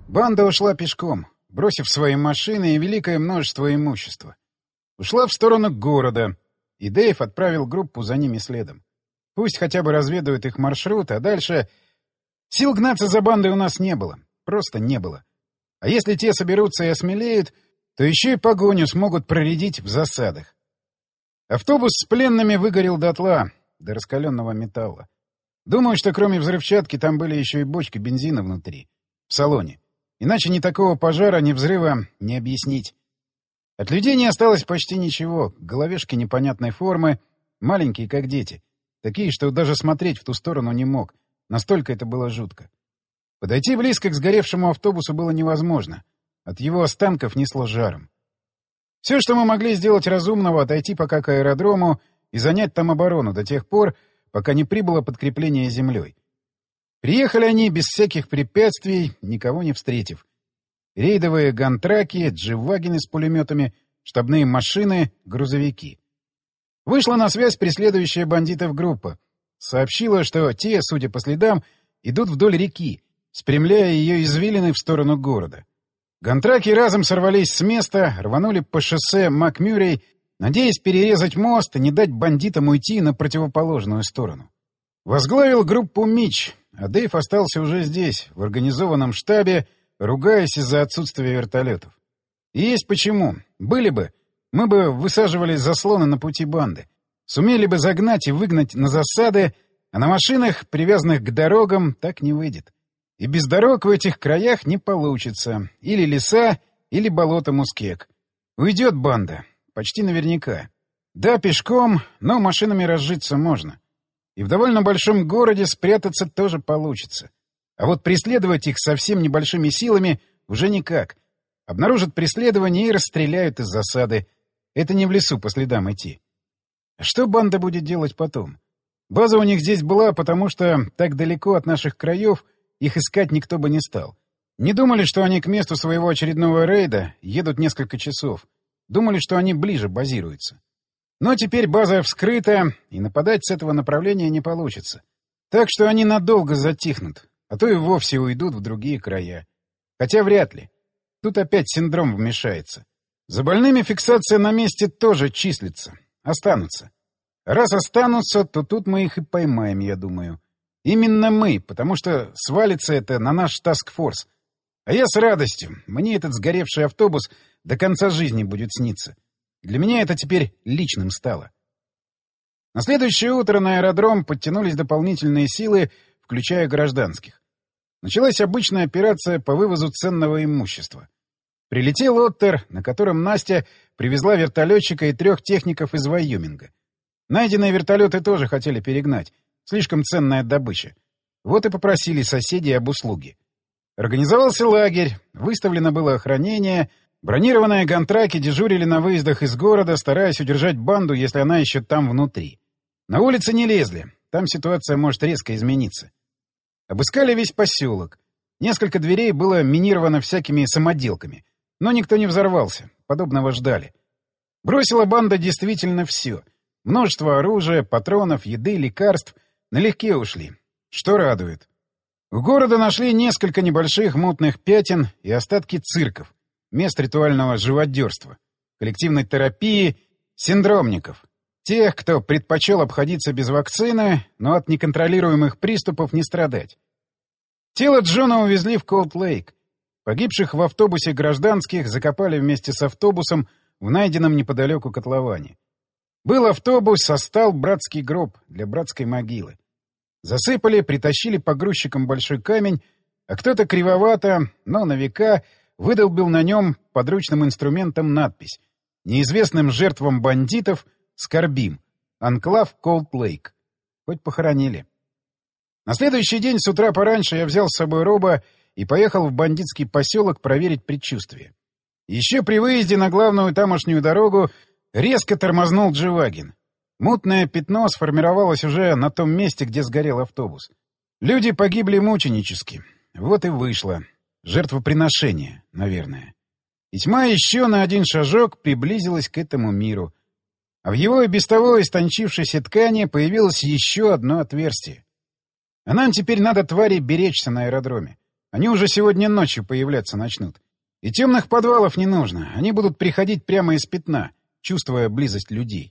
Банда ушла пешком, бросив свои машины и великое множество имущества. Ушла в сторону города, и Дэйв отправил группу за ними следом. Пусть хотя бы разведают их маршрут, а дальше... Сил гнаться за бандой у нас не было. Просто не было. А если те соберутся и осмелеют, то еще и погоню смогут проредить в засадах. Автобус с пленными выгорел дотла, до раскаленного металла. Думаю, что кроме взрывчатки там были еще и бочки бензина внутри, в салоне. Иначе ни такого пожара, ни взрыва не объяснить. От людей не осталось почти ничего. Головешки непонятной формы, маленькие, как дети. Такие, что даже смотреть в ту сторону не мог. Настолько это было жутко. Подойти близко к сгоревшему автобусу было невозможно. От его останков несло жаром. Все, что мы могли сделать разумного, отойти пока к аэродрому и занять там оборону до тех пор, пока не прибыло подкрепление землей. Приехали они без всяких препятствий, никого не встретив. Рейдовые гантраки, дживагины с пулеметами, штабные машины, грузовики. Вышла на связь преследующая бандитов группа. Сообщила, что те, судя по следам, идут вдоль реки, спрямляя ее извилины в сторону города. Гантраки разом сорвались с места, рванули по шоссе Макмюррей, надеясь перерезать мост и не дать бандитам уйти на противоположную сторону. Возглавил группу Мич, а Дэйв остался уже здесь, в организованном штабе, ругаясь из-за отсутствия вертолетов. И есть почему. Были бы, мы бы высаживали заслоны на пути банды. Сумели бы загнать и выгнать на засады, а на машинах, привязанных к дорогам, так не выйдет. И без дорог в этих краях не получится. Или леса, или болото Мускек. Уйдет банда. Почти наверняка. Да, пешком, но машинами разжиться можно. И в довольно большом городе спрятаться тоже получится. А вот преследовать их совсем небольшими силами уже никак. Обнаружат преследование и расстреляют из засады. Это не в лесу по следам идти. А что банда будет делать потом? База у них здесь была, потому что так далеко от наших краев их искать никто бы не стал. Не думали, что они к месту своего очередного рейда едут несколько часов. Думали, что они ближе базируются. Но теперь база вскрыта, и нападать с этого направления не получится. Так что они надолго затихнут, а то и вовсе уйдут в другие края. Хотя вряд ли. Тут опять синдром вмешается. За больными фиксация на месте тоже числится. Останутся. Раз останутся, то тут мы их и поймаем, я думаю. Именно мы, потому что свалится это на наш таск-форс. А я с радостью. Мне этот сгоревший автобус до конца жизни будет сниться. Для меня это теперь личным стало. На следующее утро на аэродром подтянулись дополнительные силы, включая гражданских. Началась обычная операция по вывозу ценного имущества. Прилетел Оттер, на котором Настя привезла вертолетчика и 3 техников из Вайоминга. Найденные вертолеты тоже хотели перегнать. Слишком ценная добыча. Вот и попросили соседей об услуге. Организовался лагерь, выставлено было охранение, бронированные гантраки дежурили на выездах из города, стараясь удержать банду, если она еще там внутри. На улицы не лезли, там ситуация может резко измениться. Обыскали весь поселок. Несколько дверей было минировано всякими самоделками, но никто не взорвался, подобного ждали. Бросила банда действительно все. Множество оружия, патронов, еды, лекарств налегке ушли, что радует. У города нашли несколько небольших мутных пятен и остатки цирков, мест ритуального живодерства, коллективной терапии, синдромников. Тех, кто предпочел обходиться без вакцины, но от неконтролируемых приступов не страдать. Тело Джона увезли в Колд-Лейк. Погибших в автобусе гражданских закопали вместе с автобусом в найденном неподалеку котловане. Был автобус, а стал братский гроб для братской могилы. Засыпали, притащили погрузчиком большой камень, а кто-то кривовато, но на века выдолбил на нем подручным инструментом надпись: «Неизвестным жертвам бандитов скорбим. Анклав Колд-Лейк». Хоть похоронили. На следующий день с утра пораньше я взял с собой Роба и поехал в бандитский поселок проверить предчувствие. Еще при выезде на главную тамошнюю дорогу резко тормознул Дживагин. Мутное пятно сформировалось уже на том месте, где сгорел автобус. Люди погибли мученически. Вот и вышло. Жертвоприношение, наверное. И тьма еще на один шажок приблизилась к этому миру. А в его и без того истончившейся ткани появилось еще одно отверстие. А нам теперь надо, твари, беречься на аэродроме. Они уже сегодня ночью появляться начнут. И темных подвалов не нужно. Они будут приходить прямо из пятна, чувствуя близость людей.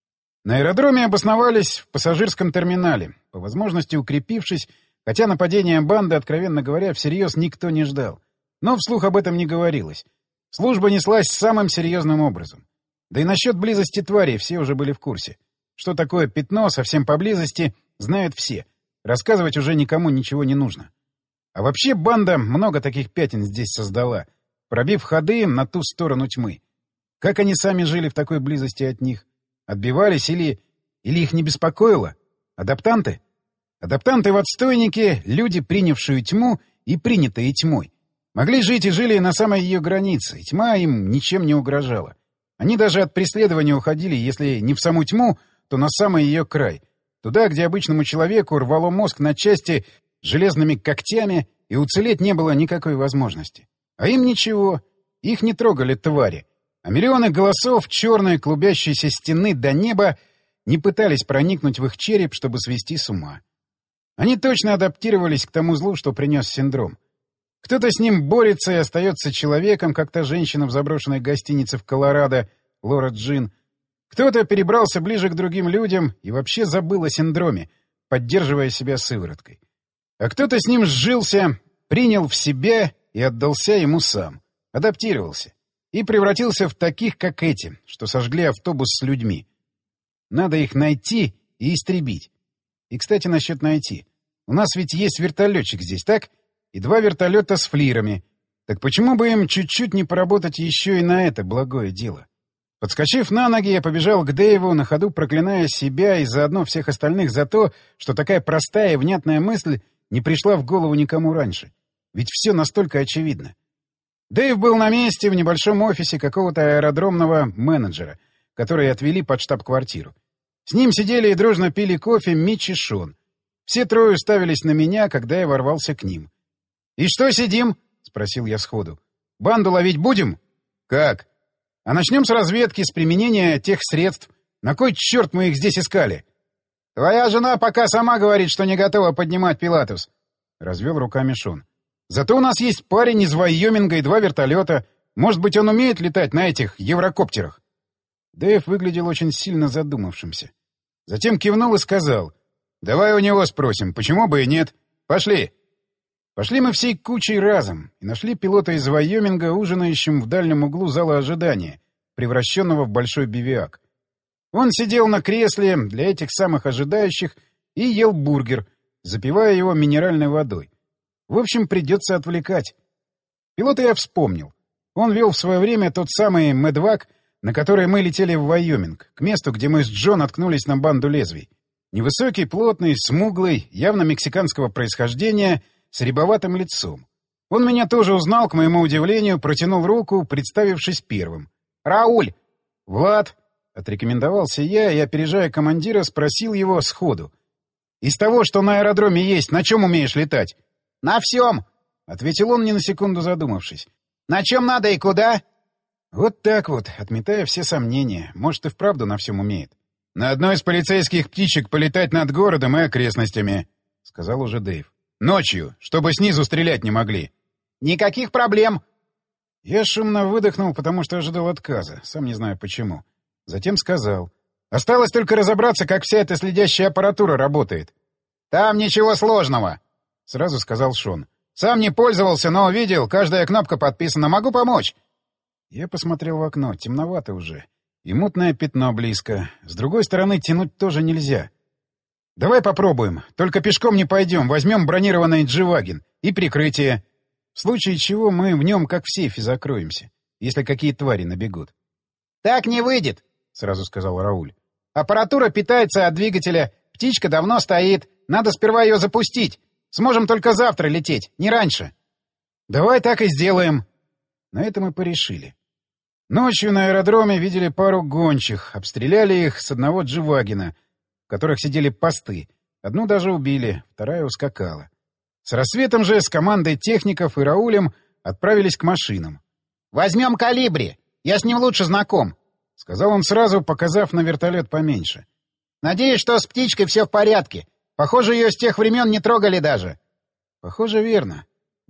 На аэродроме обосновались в пассажирском терминале, по возможности укрепившись, хотя нападения банды, откровенно говоря, всерьез никто не ждал. Но вслух об этом не говорилось. Служба неслась самым серьезным образом. Да и насчет близости тварей все уже были в курсе. Что такое пятно совсем поблизости, знают все. Рассказывать уже никому ничего не нужно. А вообще банда много таких пятен здесь создала, пробив ходы на ту сторону тьмы. Как они сами жили в такой близости от них? Отбивались или их не беспокоило? Адаптанты? Адаптанты в отстойнике — люди, принявшие тьму и принятые тьмой. Могли жить и жили на самой ее границе, и тьма им ничем не угрожала. Они даже от преследования уходили, если не в саму тьму, то на самый ее край. Туда, где обычному человеку рвало мозг на части железными когтями, и уцелеть не было никакой возможности. А им ничего. Их не трогали твари. А миллионы голосов черной клубящейся стены до неба не пытались проникнуть в их череп, чтобы свести с ума. Они точно адаптировались к тому злу, что принес синдром. Кто-то с ним борется и остается человеком, как та женщина в заброшенной гостинице в Колорадо, Лора Джин. Кто-то перебрался ближе к другим людям и вообще забыл о синдроме, поддерживая себя сывороткой. А кто-то с ним сжился, принял в себя и отдался ему сам. Адаптировался. И превратился в таких, как эти, что сожгли автобус с людьми. Надо их найти и истребить. И, кстати, насчет найти. У нас ведь есть вертолетчик здесь, так? И 2 вертолета с флирами. Так почему бы им чуть-чуть не поработать еще и на это благое дело? Подскочив на ноги, я побежал к Дэйву, на ходу проклиная себя и заодно всех остальных за то, что такая простая и внятная мысль не пришла в голову никому раньше. Ведь все настолько очевидно. Дэйв был на месте в небольшом офисе какого-то аэродромного менеджера, который отвели под штаб-квартиру. С ним сидели и дружно пили кофе Митч и Шон. Все трое уставились на меня, когда я ворвался к ним. «И что сидим?» — спросил я сходу. «Банду ловить будем?» «Как?» «А начнем с разведки, с применения тех средств. На кой черт мы их здесь искали?» «Твоя жена пока сама говорит, что не готова поднимать Пилатус», — развел руками Шон. «Зато у нас есть парень из Вайоминга и 2 вертолета. Может быть, он умеет летать на этих еврокоптерах?» Дэйв выглядел очень сильно задумавшимся. Затем кивнул и сказал: «Давай у него спросим, почему бы и нет. Пошли». Пошли мы всей кучей разом и нашли пилота из Вайоминга, ужинающим в дальнем углу зала ожидания, превращенного в большой бивиак. Он сидел на кресле для этих самых ожидающих и ел бургер, запивая его минеральной водой. В общем, придется отвлекать. Пилота я вспомнил. Он вел в свое время тот самый медвак, на который мы летели в Вайоминг, к месту, где мы с Джо наткнулись на банду лезвий. Невысокий, плотный, смуглый, явно мексиканского происхождения, с рябоватым лицом. Он меня тоже узнал, к моему удивлению, протянул руку, представившись первым. «Рауль!» «Влад!» — отрекомендовался я и, опережая командира, спросил его сходу. «Из того, что на аэродроме есть, на чем умеешь летать?» «На всем!» — ответил он, ни на секунду задумавшись. «На чем надо и куда?» Вот так вот, отметая все сомнения. Может, и вправду на всем умеет. «На одной из полицейских птичек полетать над городом и окрестностями», — сказал уже Дэйв. «Ночью, чтобы снизу стрелять не могли». «Никаких проблем». Я шумно выдохнул, потому что ожидал отказа, сам не знаю почему. Затем сказал: «Осталось только разобраться, как вся эта следящая аппаратура работает». «Там ничего сложного», — сразу сказал Шон. «Сам не пользовался, но видел, каждая кнопка подписана. Могу помочь». Я посмотрел в окно, темновато уже. И мутное пятно близко. С другой стороны, тянуть тоже нельзя. «Давай попробуем. Только пешком не пойдем. Возьмем бронированный G-Wagen и прикрытие. В случае чего мы в нем как в сейфе закроемся, если какие твари набегут». «Так не выйдет», — сразу сказал Рауль. «Аппаратура питается от двигателя. Птичка давно стоит. Надо сперва ее запустить. Сможем только завтра лететь, не раньше». «Давай так и сделаем». На это мы порешили. Ночью на аэродроме видели пару гончих. Обстреляли их с одного G-Wagen, в которых сидели посты. Одну даже убили, вторая ускакала. С рассветом же с командой техников и Раулем отправились к машинам. «Возьмем калибри. Я с ним лучше знаком», — сказал он сразу, показав на вертолет поменьше. «Надеюсь, что с птичкой все в порядке. Похоже, ее с тех времен не трогали даже». Похоже, верно.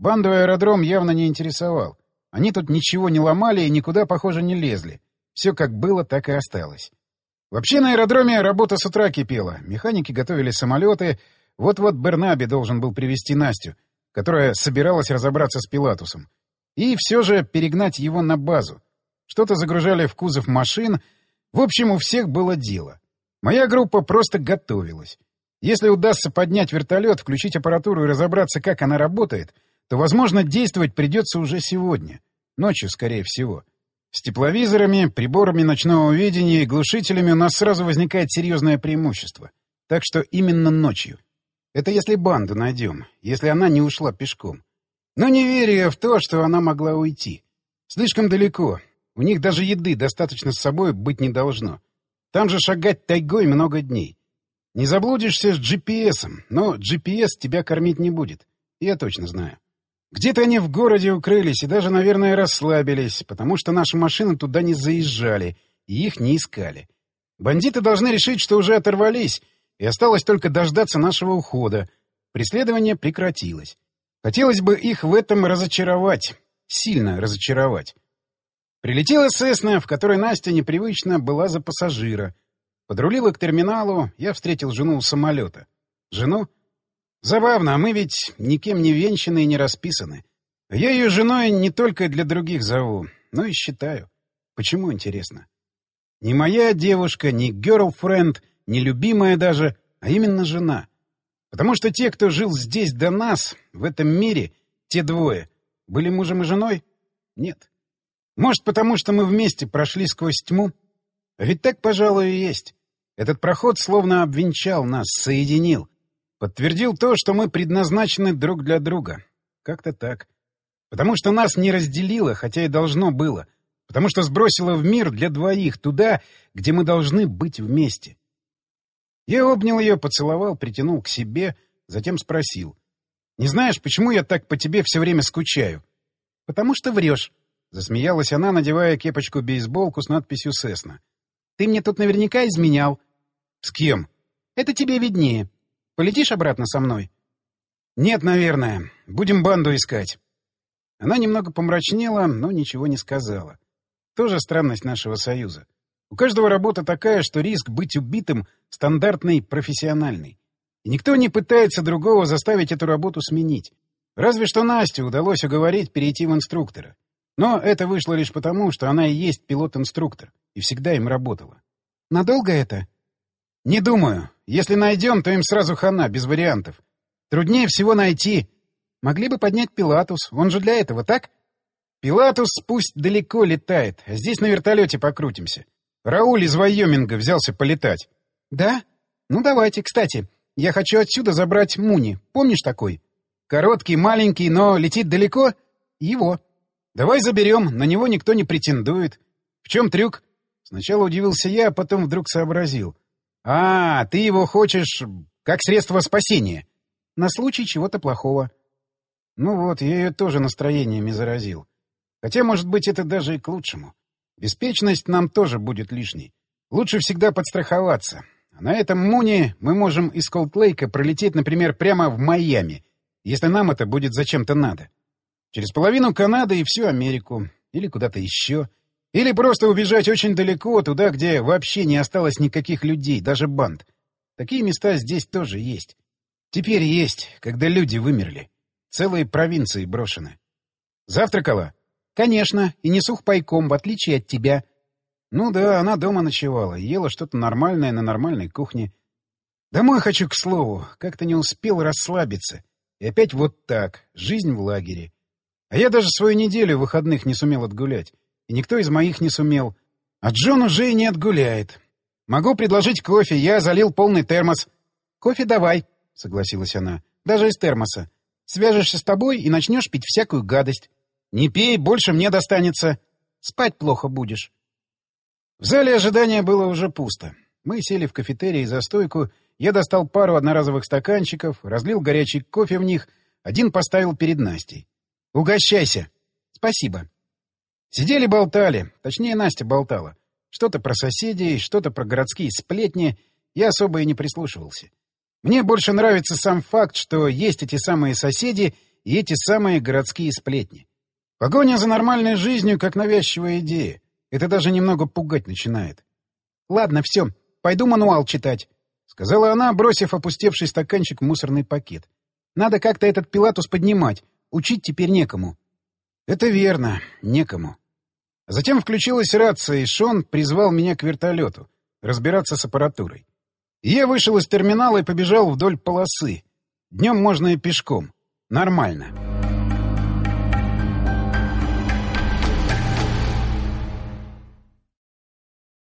Банду аэродром явно не интересовал. Они тут ничего не ломали и никуда, похоже, не лезли. Все как было, так и осталось. Вообще на аэродроме работа с утра кипела. Механики готовили самолеты. Вот-вот Бернаби должен был привезти Настю, которая собиралась разобраться с Пилатусом. И все же перегнать его на базу. Что-то загружали в кузов машин. В общем, у всех было дело. Моя группа просто готовилась. Если удастся поднять вертолет, включить аппаратуру и разобраться, как она работает, то, возможно, действовать придется уже сегодня. Ночью, скорее всего. С тепловизорами, приборами ночного видения и глушителями у нас сразу возникает серьезное преимущество. Так что именно ночью. Это если банду найдем, если она не ушла пешком. Но не верю я в то, что она могла уйти. Слишком далеко. У них даже еды достаточно с собой быть не должно. Там же шагать тайгой много дней. Не заблудишься с GPS-ом, но GPS тебя кормить не будет. Я точно знаю. Где-то они в городе укрылись и даже, наверное, расслабились, потому что наши машины туда не заезжали и их не искали. Бандиты должны решить, что уже оторвались, и осталось только дождаться нашего ухода. Преследование прекратилось. Хотелось бы их в этом разочаровать. Сильно разочаровать. Прилетела Сесна, в которой Настя непривычно была за пассажира. Подрулила к терминалу, я встретил жену у самолета. Жену? Забавно, а мы ведь никем не венчаны и не расписаны. Я ее женой не только для других зову, но и считаю. Почему, интересно? Не моя девушка, не girlfriend, не любимая даже, а именно жена. Потому что те, кто жил здесь до нас, в этом мире, те двое, были мужем и женой? Нет. Может, потому что мы вместе прошли сквозь тьму? А ведь так, пожалуй, и есть. Этот проход словно обвенчал нас, соединил. Подтвердил то, что мы предназначены друг для друга. Как-то так. Потому что нас не разделило, хотя и должно было. Потому что сбросило в мир для двоих, туда, где мы должны быть вместе. Я обнял ее, поцеловал, притянул к себе, затем спросил. «Не знаешь, почему я так по тебе все время скучаю?» «Потому что врешь», — засмеялась она, надевая кепочку-бейсболку с надписью «Сесна». «Ты мне тут наверняка изменял». «С кем?» «Это тебе виднее. Полетишь обратно со мной?» «Нет, наверное. Будем банду искать». Она немного помрачнела, но ничего не сказала. Тоже странность нашего союза. У каждого работа такая, что риск быть убитым стандартный, профессиональный. И никто не пытается другого заставить эту работу сменить. Разве что Насте удалось уговорить перейти в инструктора. Но это вышло лишь потому, что она и есть пилот-инструктор, и всегда им работала. «Надолго это?» «Не думаю. Если найдем, то им сразу хана, без вариантов. Труднее всего найти. Могли бы поднять Пилатус, он же для этого, так?» «Пилатус пусть далеко летает, а здесь на вертолете покрутимся. Рауль из Вайоминга взялся полетать». «Да? Ну давайте. Кстати, я хочу отсюда забрать Муни. Помнишь такой? Короткий, маленький, но летит далеко? Его. Давай заберем, на него никто не претендует. В чем трюк?» Сначала удивился я, а потом вдруг сообразил. «А, ты его хочешь как средство спасения?» «На случай чего-то плохого». Ну вот, я ее тоже настроениями заразил. Хотя, может быть, это даже и к лучшему. Беспечность нам тоже будет лишней. Лучше всегда подстраховаться. А на этом Муни мы можем из Колд-Лейка пролететь, например, прямо в Майами, если нам это будет зачем-то надо. Через половину Канады и всю Америку. Или куда-то еще. Или просто убежать очень далеко, туда, где вообще не осталось никаких людей, даже банд. Такие места здесь тоже есть. Теперь есть, когда люди вымерли. Целые провинции брошены. Завтракала? Конечно, и не сухпайком, в отличие от тебя. Ну да, она дома ночевала, ела что-то нормальное на нормальной кухне. Домой хочу, к слову, как-то не успел расслабиться. И опять вот так, жизнь в лагере. А я даже свою неделю выходных не сумел отгулять. И никто из моих не сумел. А Джон уже и не отгуляет. Могу предложить кофе, я залил полный термос. Кофе давай, согласилась она, даже из термоса. Свяжешься с тобой и начнешь пить всякую гадость. Не пей, больше мне достанется. Спать плохо будешь. В зале ожидания было уже пусто. Мы сели в кафетерии за стойку, я достал пару одноразовых стаканчиков, разлил горячий кофе в них, один поставил перед Настей. «Угощайся!» «Спасибо». Сидели, болтали, точнее, Настя болтала. Что-то про соседей, что-то про городские сплетни. Я особо и не прислушивался. Мне больше нравится сам факт, что есть эти самые соседи, и эти самые городские сплетни. Погоня за нормальной жизнью как навязчивая идея. Это даже немного пугать начинает. «Ладно, все, пойду мануал читать», — сказала она, бросив опустевший стаканчик в мусорный пакет. «Надо как-то этот пилатус поднимать. Учить теперь некому». «Это верно, некому». Затем включилась рация, и Шон призвал меня к вертолету разбираться с аппаратурой. Я вышел из терминала и побежал вдоль полосы. Днем можно и пешком. Нормально.